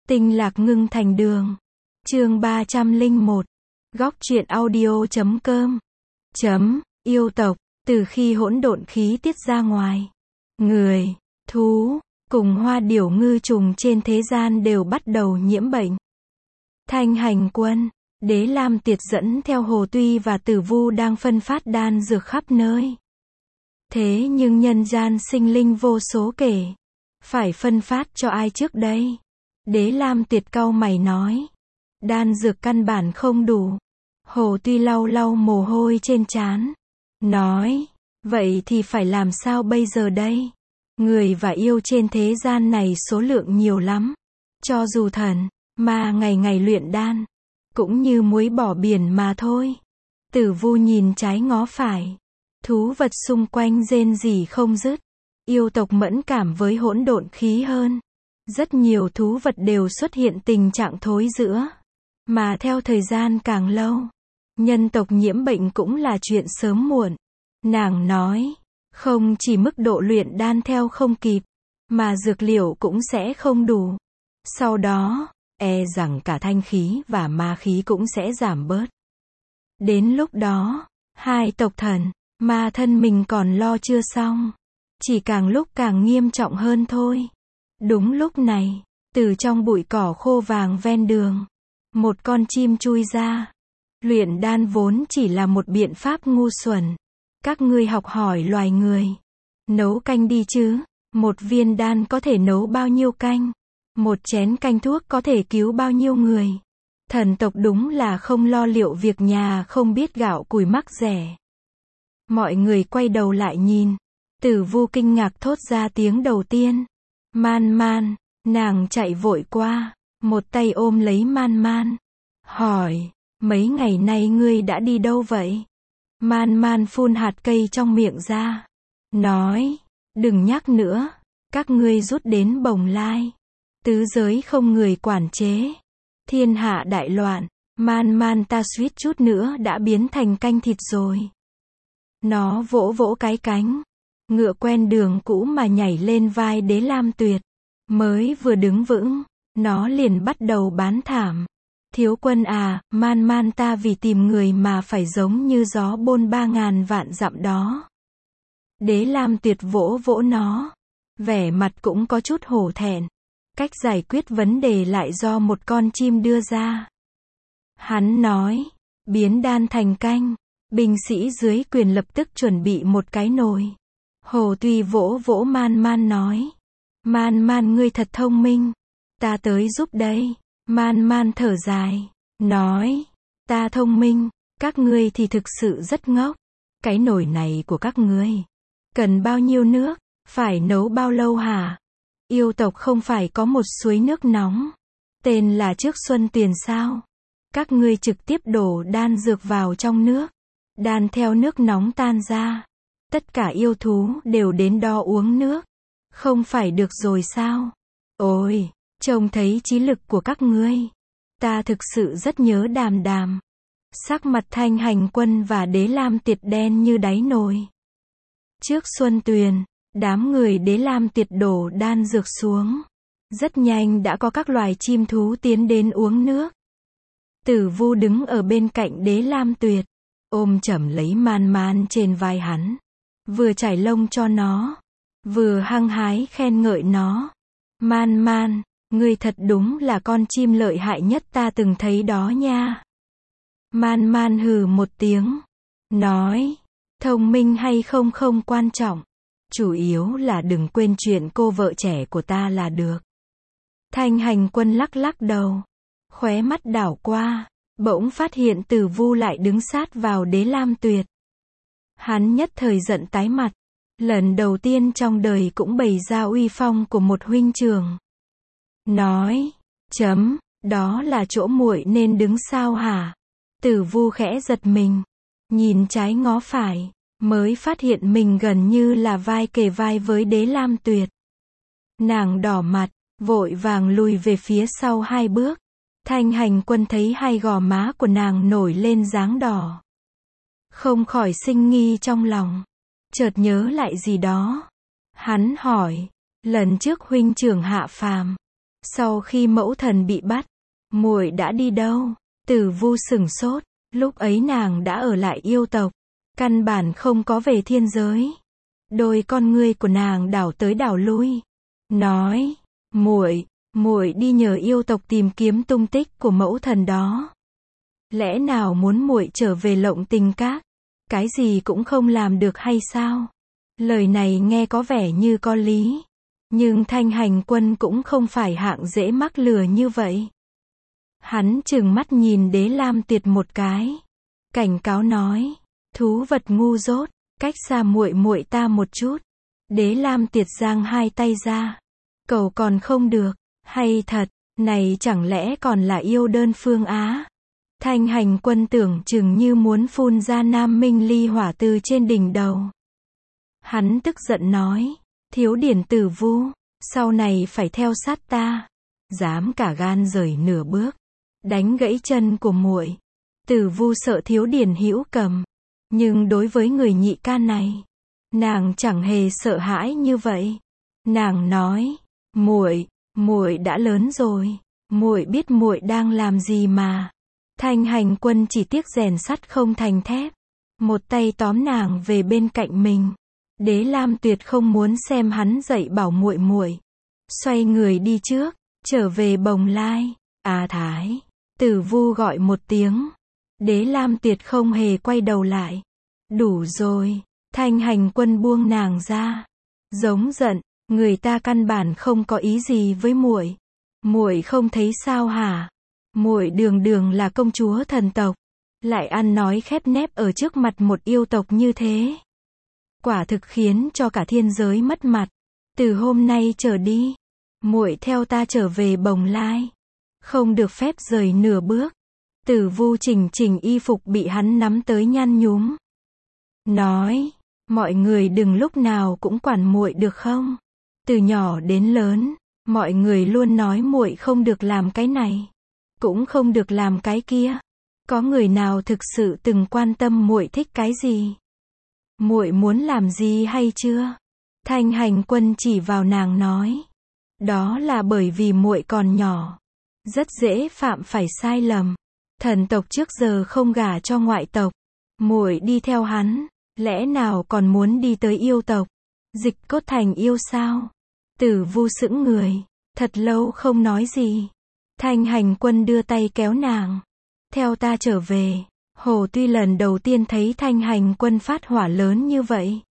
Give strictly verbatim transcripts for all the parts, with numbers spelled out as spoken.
Tinh lạc ngưng thành đường. Chương ba trăm lẻ một. Góc truyện audio chấm com. Chấm, yêu tộc, từ khi hỗn độn khí tiết ra ngoài, người, thú, cùng hoa điểu ngư trùng trên thế gian đều bắt đầu nhiễm bệnh. Thanh Hành Quân, Đế Lam Tiệt dẫn theo Hồ Tuy và Tử Vu đang phân phát đan dược khắp nơi. Thế nhưng nhân gian sinh linh vô số kể, phải phân phát cho ai trước đây? Đế Lam Tiệt cau mày nói, đan dược căn bản không đủ. Hồ Tuy lau lau mồ hôi trên trán, nói, vậy thì phải làm sao bây giờ đây? Người và yêu trên thế gian này số lượng nhiều lắm. Cho dù thần, ma ngày ngày luyện đan, cũng như muối bỏ biển mà thôi. Tử Vu nhìn trái ngó phải, thú vật xung quanh rên rỉ không dứt. Yêu tộc mẫn cảm với hỗn độn khí hơn. Rất nhiều thú vật đều xuất hiện tình trạng thối rữa. Mà theo thời gian càng lâu, nhân tộc nhiễm bệnh cũng là chuyện sớm muộn. Nàng nói, không chỉ mức độ luyện đan theo không kịp, mà dược liệu cũng sẽ không đủ. Sau đó, e rằng cả thanh khí và ma khí cũng sẽ giảm bớt. Đến lúc đó, hai tộc thần, ma thân mình còn lo chưa xong. Chỉ càng lúc càng nghiêm trọng hơn thôi. Đúng lúc này, từ trong bụi cỏ khô vàng ven đường, một con chim chui ra. Luyện đan vốn chỉ là một biện pháp ngu xuẩn. Các ngươi học hỏi loài người. Nấu canh đi chứ. Một viên đan có thể nấu bao nhiêu canh? Một chén canh thuốc có thể cứu bao nhiêu người? Thần tộc đúng là không lo liệu việc nhà, không biết gạo củi mắc rẻ. Mọi người quay đầu lại nhìn. Tử Vu kinh ngạc thốt ra tiếng đầu tiên. Man Man, nàng chạy vội qua, một tay ôm lấy Man Man. Hỏi, mấy ngày nay ngươi đã đi đâu vậy? Man Man phun hạt cây trong miệng ra. Nói, đừng nhắc nữa, các ngươi rút đến Bồng Lai. Tứ giới không người quản chế. Thiên hạ đại loạn, Man Man ta suýt chút nữa đã biến thành canh thịt rồi. Nó vỗ vỗ cái cánh. Ngựa quen đường cũ mà nhảy lên vai Đế Lam Tuyệt. Mới vừa đứng vững, nó liền bắt đầu bán thảm. Thiếu quân à, Man Man ta vì tìm người mà phải giống như gió bôn ba ngàn vạn dặm đó. Đế Lam Tuyệt vỗ vỗ nó. Vẻ mặt cũng có chút hổ thẹn. Cách giải quyết vấn đề lại do một con chim đưa ra. Hắn nói, biến đan thành canh. Binh sĩ dưới quyền lập tức chuẩn bị một cái nồi. Hồ Tuy vỗ vỗ Man Man nói. Man Man ngươi thật thông minh. Ta tới giúp đây. Man Man thở dài. Nói. Ta thông minh. Các ngươi thì thực sự rất ngốc. Cái nồi này của các ngươi cần bao nhiêu nước? Phải nấu bao lâu hả? Yêu tộc không phải có một suối nước nóng. Tên là Trước Xuân Tuyền sao? Các ngươi trực tiếp đổ đan dược vào trong nước. Đan theo nước nóng tan ra. Tất cả yêu thú đều đến đo uống nước. Không phải được rồi sao? Ôi, trông thấy trí lực của các ngươi. Ta thực sự rất nhớ Đàm Đàm. Sắc mặt Thanh Hành Quân và Đế Lam Tiệt đen như đáy nồi. Trước Xuân Tuyền, đám người Đế Lam Tiệt đổ đan dược xuống. Rất nhanh đã có các loài chim thú tiến đến uống nước. Tử Vu đứng ở bên cạnh Đế Lam Tuyệt, ôm chầm lấy Man Man trên vai hắn. Vừa chải lông cho nó, vừa hăng hái khen ngợi nó. Man Man, ngươi thật đúng là con chim lợi hại nhất ta từng thấy đó nha. Man Man hừ một tiếng, nói, thông minh hay không không quan trọng. Chủ yếu là đừng quên chuyện cô vợ trẻ của ta là được. Thanh Hành Quân lắc lắc đầu, khóe mắt đảo qua, bỗng phát hiện Tử Vu lại đứng sát vào Đế Lam Tuyệt. Hắn nhất thời giận tái mặt. Lần đầu tiên trong đời cũng bày ra uy phong của một huynh trưởng. Nói, chấm, đó là chỗ muội nên đứng sao hả? Tử Vu khẽ giật mình. Nhìn trái ngó phải, mới phát hiện mình gần như là vai kề vai với Đế Lam Tuyệt. Nàng đỏ mặt, vội vàng lùi về phía sau hai bước. Thanh Hành Quân thấy hai gò má của nàng nổi lên dáng đỏ. Không khỏi sinh nghi trong lòng. Chợt nhớ lại gì đó. Hắn hỏi, lần trước huynh trưởng hạ phàm, Sau khi mẫu thần bị bắt, muội đã đi đâu? Tử Vu sửng sốt, lúc ấy nàng đã ở lại yêu tộc, căn bản không có về thiên giới. Đôi con ngươi của nàng đảo tới đảo lui, nói, muội, muội đi nhờ yêu tộc tìm kiếm tung tích của mẫu thần đó. Lẽ nào muốn muội trở về Lộng Tình Các, cái gì cũng không làm được hay sao? Lời này nghe có vẻ như có lý, nhưng Thanh Hành Quân cũng không phải hạng dễ mắc lừa như vậy. Hắn trừng mắt nhìn Đế Lam Tuyệt một cái, cảnh cáo nói, thú vật ngu dốt, cách xa muội muội ta một chút. Đế Lam Tuyệt giang hai tay ra, cầu còn không được, hay thật, này chẳng lẽ còn là yêu đơn phương Á? Thanh Hành Quân tưởng chừng như muốn phun ra Nam Minh ly hỏa từ trên đỉnh đầu. Hắn tức giận nói, thiếu điển Tử Vu, sau này phải theo sát ta, dám cả gan rời nửa bước, đánh gãy chân của muội. Tử Vu sợ thiếu điển hữu cầm, nhưng đối với người nhị ca này, nàng chẳng hề sợ hãi như vậy. Nàng nói, muội, muội đã lớn rồi, muội biết muội đang làm gì mà. Thanh Hành Quân chỉ tiếc rèn sắt không thành thép, một tay tóm nàng về bên cạnh mình. Đế Lam Tuyệt không muốn xem hắn dạy bảo muội muội, xoay người đi trước, trở về Bồng Lai. À Thái, Tử Vu gọi một tiếng. Đế Lam Tuyệt không hề quay đầu lại. Đủ rồi, Thanh Hành Quân buông nàng ra, giống giận, người ta căn bản không có ý gì với muội. Muội không thấy sao hả? Muội đường đường là công chúa thần tộc, lại ăn nói khép nép ở trước mặt một yêu tộc như thế. Quả thực khiến cho cả thiên giới mất mặt. Từ hôm nay trở đi, muội theo ta trở về Bồng Lai, không được phép rời nửa bước. Tử Vu chỉnh chỉnh y phục bị hắn nắm tới nhăn nhúm, nói, mọi người đừng lúc nào cũng quản muội được không? Từ nhỏ đến lớn, mọi người luôn nói muội không được làm cái này, cũng không được làm cái kia. Có người nào thực sự từng quan tâm muội thích cái gì? Muội muốn làm gì hay chưa? Thanh Hành Quân chỉ vào nàng nói, đó là bởi vì muội còn nhỏ, rất dễ phạm phải sai lầm. Thần tộc trước giờ không gả cho ngoại tộc, muội đi theo hắn, lẽ nào còn muốn đi tới yêu tộc, dịch cốt thành yêu sao? Tử Vu sững người, thật lâu không nói gì. Thanh Hành Quân đưa tay kéo nàng, theo ta trở về. Hồ tuy lần đầu tiên thấy Thanh Hành Quân phát hỏa lớn như vậy,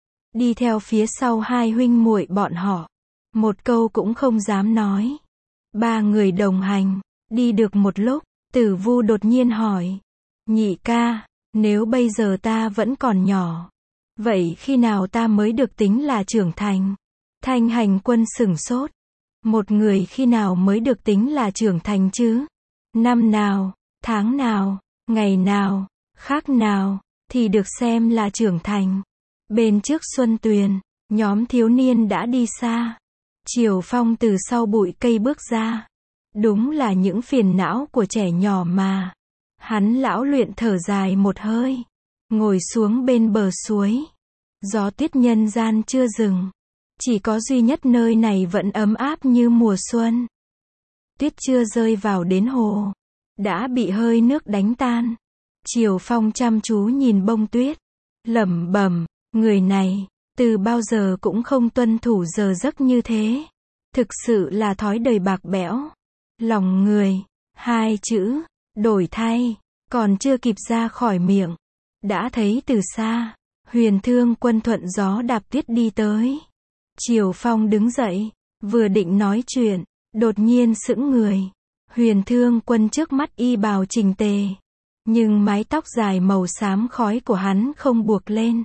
đi theo phía sau hai huynh muội bọn họ, một câu cũng không dám nói. Ba người đồng hành, đi được một lúc, Tử Vu đột nhiên hỏi, nhị ca, nếu bây giờ ta vẫn còn nhỏ, vậy khi nào ta mới được tính là trưởng thành? Thanh Hành Quân sửng sốt, một người khi nào mới được tính là trưởng thành chứ? Năm nào, tháng nào, ngày nào, khác nào, thì được xem là trưởng thành. Bên trước Xuân Tuyền, nhóm thiếu niên đã đi xa. Triều Phong từ sau bụi cây bước ra. Đúng là những phiền não của trẻ nhỏ mà. Hắn lão luyện thở dài một hơi, ngồi xuống bên bờ suối. Gió tuyết nhân gian chưa dừng, chỉ có duy nhất nơi này vẫn ấm áp như mùa xuân. Tuyết chưa rơi vào đến hồ, đã bị hơi nước đánh tan. Triều Phong chăm chú nhìn bông tuyết, lẩm bẩm, người này, từ bao giờ cũng không tuân thủ giờ giấc như thế. Thực sự là thói đời bạc bẽo. Lòng người, hai chữ, đổi thay, còn chưa kịp ra khỏi miệng, đã thấy từ xa, Huyền Thương Quân thuận gió đạp tuyết đi tới. Triều Phong đứng dậy, vừa định nói chuyện, đột nhiên sững người. Huyền Thương Quân trước mắt y bào chỉnh tề, nhưng mái tóc dài màu xám khói của hắn không buộc lên,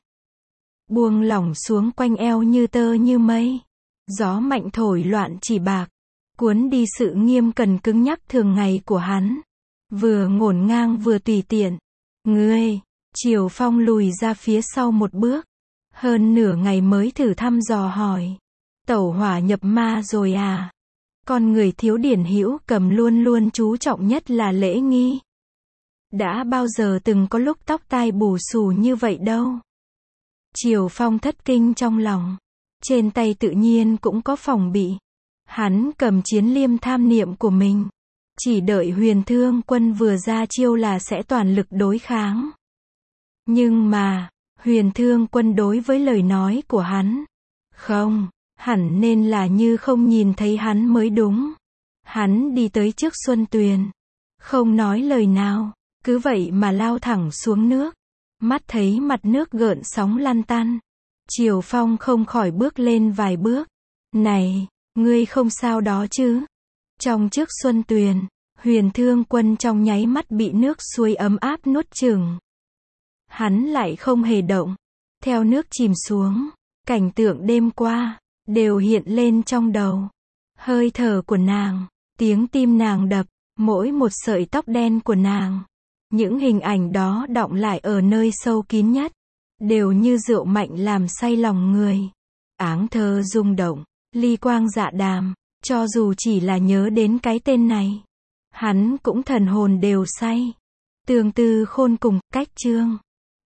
buông lỏng xuống quanh eo như tơ như mây. Gió mạnh thổi loạn chỉ bạc, cuốn đi sự nghiêm cẩn cứng nhắc thường ngày của hắn. Vừa ngổn ngang vừa tùy tiện. Ngươi, Triều Phong lùi ra phía sau một bước, hơn nửa ngày mới thử thăm dò hỏi, tẩu hỏa nhập ma rồi à? Con người thiếu điển hữu cầm luôn luôn chú trọng nhất là lễ nghi. Đã bao giờ từng có lúc tóc tai bù xù như vậy đâu. Triều Phong thất kinh trong lòng, trên tay tự nhiên cũng có phòng bị. Hắn cầm chiến liêm tham niệm của mình. Chỉ đợi Huyền Thương Quân vừa ra chiêu là sẽ toàn lực đối kháng. Nhưng mà, Huyền Thương Quân đối với lời nói của hắn. Không, hẳn nên là như không nhìn thấy hắn mới đúng. Hắn đi tới trước Xuân Tuyền. Không nói lời nào, cứ vậy mà lao thẳng xuống nước. Mắt thấy mặt nước gợn sóng lăn tăn. Triều Phong không khỏi bước lên vài bước. Này, ngươi không sao đó chứ? Trong trước Xuân Tuyền, Huyền Thương Quân trong nháy mắt bị nước suối ấm áp nuốt chửng. Hắn lại không hề động. Theo nước chìm xuống, cảnh tượng đêm qua, đều hiện lên trong đầu. Hơi thở của nàng, tiếng tim nàng đập, mỗi một sợi tóc đen của nàng. Những hình ảnh đó đọng lại ở nơi sâu kín nhất. Đều như rượu mạnh làm say lòng người. Áng thơ rung động, ly quang dạ đàm. Cho dù chỉ là nhớ đến cái tên này, hắn cũng thần hồn đều say. Tương tư khôn cùng, cách chương.